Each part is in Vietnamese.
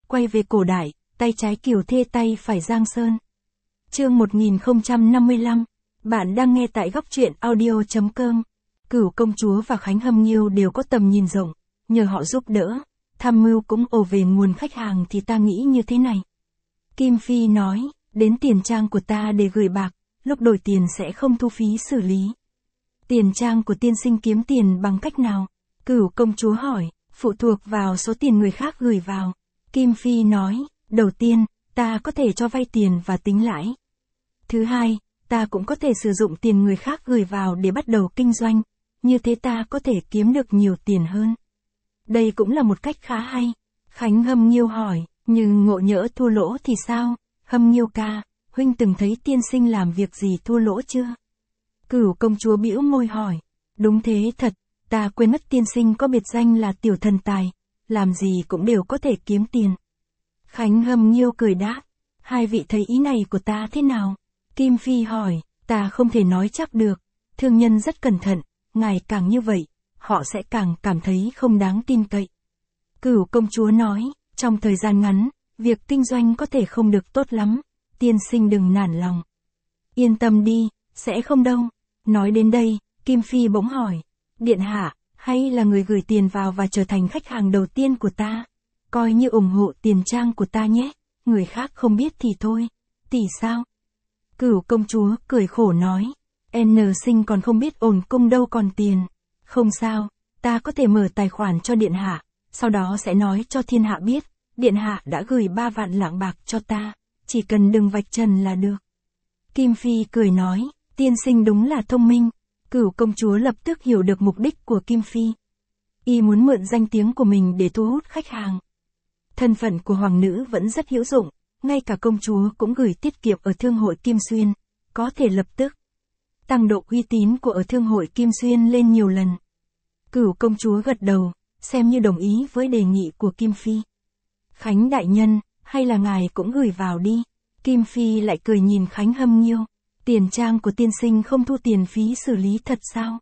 quay về cổ đại, tay trái Kiều Thê tay phải Giang Sơn. Chương 1055, bạn đang nghe tại góc truyện audio.com. Cửu công chúa và Khánh Hâm Nghiêu đều có tầm nhìn rộng, nhờ họ giúp đỡ, tham mưu cũng ồ về nguồn khách hàng thì ta nghĩ như thế này. Kim Phi nói, đến tiền trang của ta để gửi bạc, lúc đổi tiền sẽ không thu phí xử lý. Tiền trang của tiên sinh kiếm tiền bằng cách nào? Cửu công chúa hỏi, phụ thuộc vào số tiền người khác gửi vào. Kim Phi nói, đầu tiên, ta có thể cho vay tiền và tính lãi. Thứ hai, ta cũng có thể sử dụng tiền người khác gửi vào để bắt đầu kinh doanh, như thế ta có thể kiếm được nhiều tiền hơn. Đây cũng là một cách khá hay. Khánh Hâm Nghiêu hỏi, nhưng ngộ nhỡ thua lỗ thì sao? Hâm Nghiêu ca, huynh từng thấy tiên sinh làm việc gì thua lỗ chưa? Cửu công chúa bĩu môi hỏi, đúng thế thật, ta quên mất tiên sinh có biệt danh là tiểu thần tài, làm gì cũng đều có thể kiếm tiền. Khánh Hâm Nghiêu cười đáp, hai vị thấy ý này của ta thế nào? Kim Phi hỏi, ta không thể nói chắc được, thương nhân rất cẩn thận, ngài càng như vậy, họ sẽ càng cảm thấy không đáng tin cậy. Cửu công chúa nói, trong thời gian ngắn, việc kinh doanh có thể không được tốt lắm, tiên sinh đừng nản lòng. Yên tâm đi, sẽ không đâu. Nói đến đây, Kim Phi bỗng hỏi, điện hạ, hay là người gửi tiền vào và trở thành khách hàng đầu tiên của ta? Coi như ủng hộ tiền trang của ta nhé, người khác không biết thì thôi, tỷ sao? Cửu công chúa cười khổ nói, N sinh còn không biết ổn cung đâu còn tiền. Không sao, ta có thể mở tài khoản cho điện hạ, sau đó sẽ nói cho thiên hạ biết, điện hạ đã gửi 3 vạn lạng bạc cho ta, chỉ cần đừng vạch trần là được. Kim Phi cười nói, tiên sinh đúng là thông minh. Cửu công chúa lập tức hiểu được mục đích của Kim Phi. Y muốn mượn danh tiếng của mình để thu hút khách hàng. Thân phận của hoàng nữ vẫn rất hữu dụng, ngay cả công chúa cũng gửi tiết kiệm ở Thương hội Kim Xuyên, có thể lập tức tăng độ uy tín của ở Thương hội Kim Xuyên lên nhiều lần. Cửu công chúa gật đầu, xem như đồng ý với đề nghị của Kim Phi. Khánh đại nhân, hay là ngài cũng gửi vào đi. Kim Phi lại cười nhìn Khánh Hâm Nghiêu. Tiền trang của tiên sinh không thu tiền phí xử lý thật sao?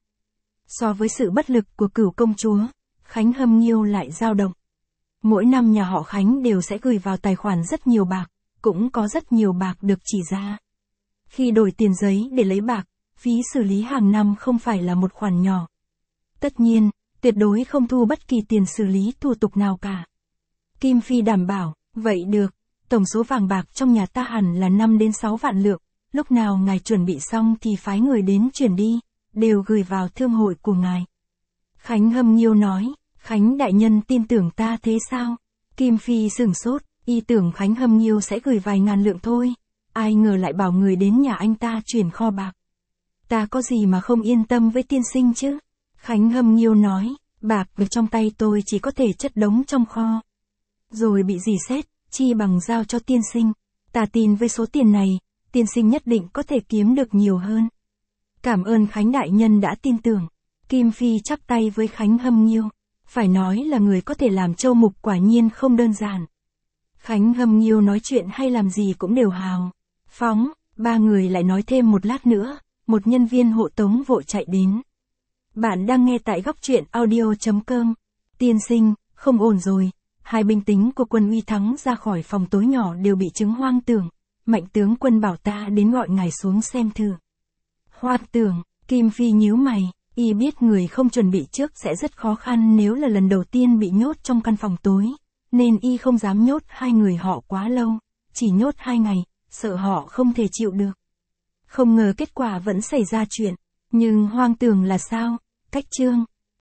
So với sự bất lực của cửu công chúa, Khánh Hâm Nghiêu lại dao động. Mỗi năm nhà họ Khánh đều sẽ gửi vào tài khoản rất nhiều bạc, cũng có rất nhiều bạc được chỉ ra. Khi đổi tiền giấy để lấy bạc, phí xử lý hàng năm không phải là một khoản nhỏ. Tất nhiên, tuyệt đối không thu bất kỳ tiền xử lý thủ tục nào cả. Kim Phi đảm bảo, vậy được, tổng số vàng bạc trong nhà ta hẳn là 5 đến 6 vạn lượng. Lúc nào ngài chuẩn bị xong thì phái người đến chuyển đi, đều gửi vào thương hội của ngài. Khánh Hâm Nghiêu nói, Khánh đại nhân tin tưởng ta thế sao? Kim Phi sửng sốt, y tưởng Khánh Hâm Nghiêu sẽ gửi vài ngàn lượng thôi, ai ngờ lại bảo người đến nhà anh ta chuyển kho bạc. Ta có gì mà không yên tâm với tiên sinh chứ? Khánh Hâm Nghiêu nói, bạc ở trong tay tôi chỉ có thể chất đống trong kho. Rồi bị rỉ sét, chi bằng giao cho tiên sinh. Ta tin với số tiền này, tiên sinh nhất định có thể kiếm được nhiều hơn. Cảm ơn Khánh đại nhân đã tin tưởng. Kim Phi chắp tay với Khánh Hâm Nghiêu. Phải nói là người có thể làm châu mục quả nhiên không đơn giản. Khánh Hâm Nghiêu nói chuyện hay làm gì cũng đều hào phóng. Ba người lại nói thêm một lát nữa, một nhân viên hộ tống vội chạy đến. Bạn đang nghe tại góc truyện audio.com. Tiên sinh, không ổn rồi. Hai binh lính của quân Uy Thắng ra khỏi phòng tối nhỏ đều bị chứng hoang tưởng. Mạnh tướng quân bảo ta đến gọi ngài xuống xem thử. Hoang tưởng, Kim Phi nhíu mày, y biết người không chuẩn bị trước sẽ rất khó khăn nếu là lần đầu tiên bị nhốt trong căn phòng tối, nên y không dám nhốt hai người họ quá lâu, chỉ nhốt 2 ngày, sợ họ không thể chịu được. Không ngờ kết quả vẫn xảy ra chuyện, nhưng hoang tưởng là sao? Cách chương